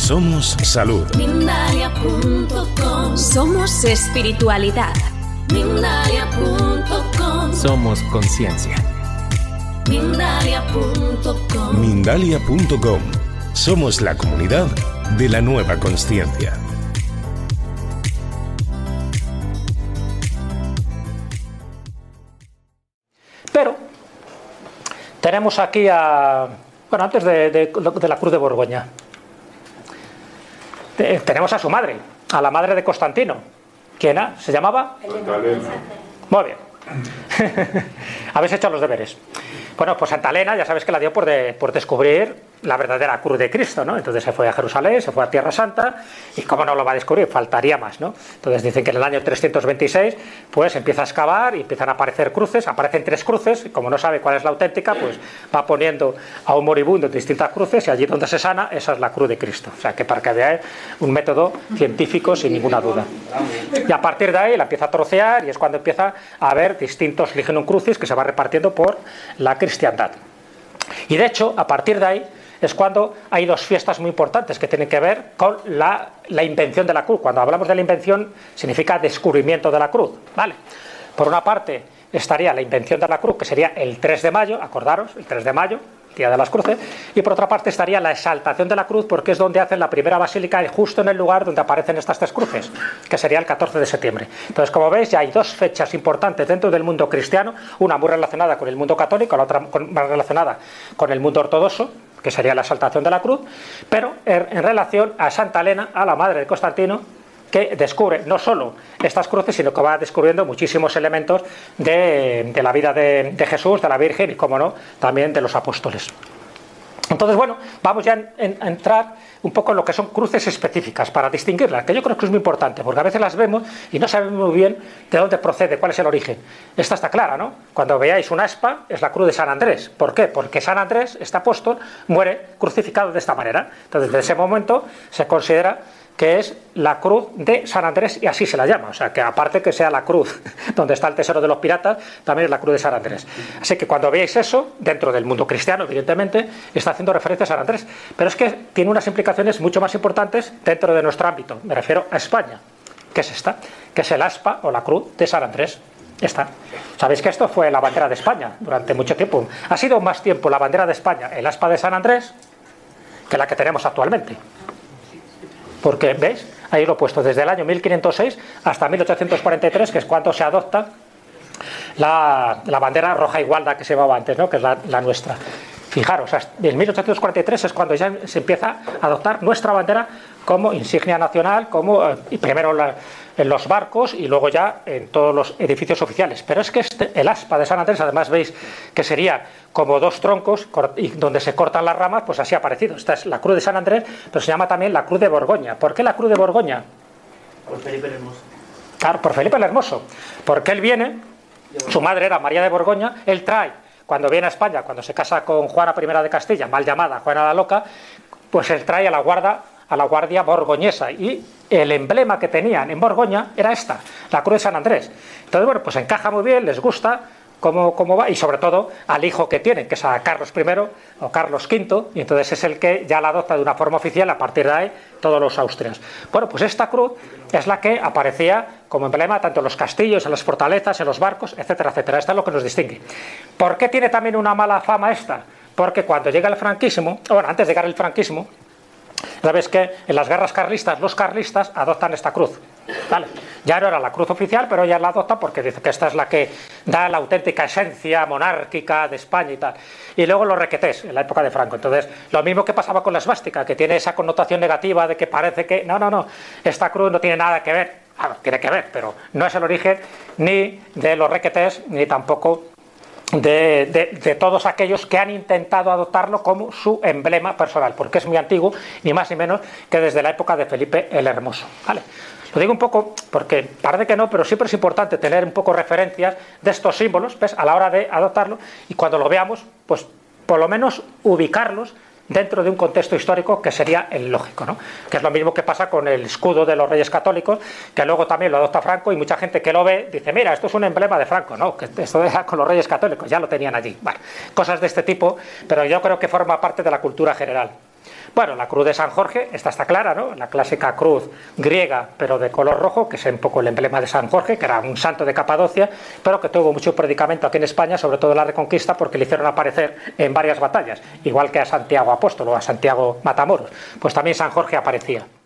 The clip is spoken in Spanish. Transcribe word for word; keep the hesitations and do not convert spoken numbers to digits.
Somos salud. Mindalia punto com. Somos espiritualidad. Mindalia punto com. Somos conciencia. Mindalia punto com. Mindalia punto com. Somos la comunidad de la nueva consciencia. Pero tenemos aquí a... Bueno, antes de, de, de la Cruz de Borgoña, de, tenemos a su madre, a la madre de Constantino. ¿Quién era? ¿Se llamaba? Santa Elena. Muy bien. Habéis hecho los deberes. Bueno, pues Santa Elena, ya sabes que la dio por, de, por descubrir la verdadera cruz de Cristo, ¿no? Entonces se fue a Jerusalén, se fue a Tierra Santa, y cómo no lo va a descubrir, faltaría más, ¿no? Entonces dicen que en el año trescientos veintiséis, pues empieza a excavar y empiezan a aparecer cruces, aparecen tres cruces, y como no sabe cuál es la auténtica, pues va poniendo a un moribundo en distintas cruces, y allí donde se sana, esa es la cruz de Cristo. O sea, que para que veáis un método científico sin ninguna duda. Y a partir de ahí la empieza a trocear, y es cuando empieza a haber distintos Lignum Crucis que se va repartiendo por la cristiandad. Y de hecho, a partir de ahí, es cuando hay dos fiestas muy importantes que tienen que ver con la, la invención de la cruz. Cuando hablamos de la invención, significa descubrimiento de la cruz, ¿vale? Por una parte estaría la invención de la cruz, que sería el tres de mayo, acordaros, el tres de mayo, Día de las Cruces, y por otra parte estaría la exaltación de la cruz, porque es donde hacen la primera basílica y justo en el lugar donde aparecen estas tres cruces, que sería el catorce de septiembre. Entonces, como veis, ya hay dos fechas importantes dentro del mundo cristiano, una muy relacionada con el mundo católico, la otra más relacionada con el mundo ortodoxo, que sería la exaltación de la cruz, pero en relación a Santa Elena, a la madre de Constantino, que descubre no solo estas cruces, sino que va descubriendo muchísimos elementos de, de la vida de, de Jesús, de la Virgen y, como no, también de los apóstoles. Entonces, bueno, vamos ya a entrar un poco en lo que son cruces específicas para distinguirlas, que yo creo que es muy importante, porque a veces las vemos y no sabemos muy bien de dónde procede, cuál es el origen. Esta está clara, ¿no? Cuando veáis una aspa, es la cruz de San Andrés. ¿Por qué? Porque San Andrés, este apóstol, muere crucificado de esta manera. Entonces, desde ese momento se considera que es la cruz de San Andrés, y así se la llama. O sea, que aparte que sea la cruz donde está el tesoro de los piratas, también es la cruz de San Andrés. Así que cuando veáis eso, dentro del mundo cristiano, evidentemente, está haciendo referencia a San Andrés. Pero es que tiene unas implicaciones mucho más importantes dentro de nuestro ámbito. Me refiero a España. ¿Qué es esta? Que es el aspa o la cruz de San Andrés. Esta. Sabéis que esto fue la bandera de España durante mucho tiempo. Ha sido más tiempo la bandera de España, el aspa de San Andrés, que la que tenemos actualmente. Porque, ¿veis? Ahí lo he puesto, desde el año mil quinientos seis hasta mil ochocientos cuarenta y tres, que es cuando se adopta la, la bandera roja igualda que se llevaba antes, ¿no? Que es la, la nuestra. Fijaros, en mil ochocientos cuarenta y tres es cuando ya se empieza a adoptar nuestra bandera como insignia nacional, como y primero la, en los barcos y luego ya en todos los edificios oficiales. Pero es que este, el aspa de San Andrés, además veis que sería como dos troncos y donde se cortan las ramas, pues así ha aparecido. Esta es la cruz de San Andrés, pero se llama también la cruz de Borgoña. ¿Por qué la cruz de Borgoña? Por Felipe el Hermoso. Claro, por Felipe el Hermoso. Porque él viene, su madre era María de Borgoña, él trae, cuando viene a España, cuando se casa con Juana I de Castilla, mal llamada Juana la Loca, pues él trae a la guarda a la guardia borgoñesa, y el emblema que tenían en Borgoña era esta, la cruz de San Andrés. Entonces, bueno, pues encaja muy bien, les gusta cómo, cómo va, y sobre todo al hijo que tienen, que es a Carlos primero o Carlos quinto, y entonces es el que ya la adopta de una forma oficial, a partir de ahí todos los austrias. Bueno, pues esta cruz es la que aparecía como emblema tanto en los castillos, en las fortalezas, en los barcos, etcétera, etcétera. Esta es lo que nos distingue. ¿Por qué tiene también una mala fama esta? Porque cuando llega el franquismo, bueno, antes de llegar el franquismo, sabes que en las guerras carlistas los carlistas adoptan esta cruz, ¿vale? Ya no era la cruz oficial, pero ya la adoptan porque dice que esta es la que da la auténtica esencia monárquica de España y tal. Y luego los requetés en la época de Franco. Entonces, lo mismo que pasaba con la esvástica, que tiene esa connotación negativa de que parece que no, no, no, esta cruz no tiene nada que ver. Claro, tiene que ver, pero no es el origen ni de los requetés ni tampoco De, de, de todos aquellos que han intentado adoptarlo como su emblema personal, porque es muy antiguo, ni más ni menos que desde la época de Felipe el Hermoso, ¿vale? Lo digo un poco porque parece que no, pero siempre es importante tener un poco referencias de estos símbolos, ¿ves? A la hora de adoptarlo, y cuando lo veamos, pues por lo menos ubicarlos dentro de un contexto histórico que sería el lógico, ¿no? Que es lo mismo que pasa con el escudo de los Reyes Católicos, que luego también lo adopta Franco, y mucha gente que lo ve dice, mira, esto es un emblema de Franco, no, que esto era con los Reyes Católicos, ya lo tenían allí. Bueno, cosas de este tipo, pero yo creo que forma parte de la cultura general. Bueno, la cruz de San Jorge, esta está clara, ¿no? La clásica cruz griega, pero de color rojo, que es un poco el emblema de San Jorge, que era un santo de Capadocia, pero que tuvo mucho predicamento aquí en España, sobre todo en la Reconquista, porque le hicieron aparecer en varias batallas, igual que a Santiago Apóstol o a Santiago Matamoros. Pues también San Jorge aparecía.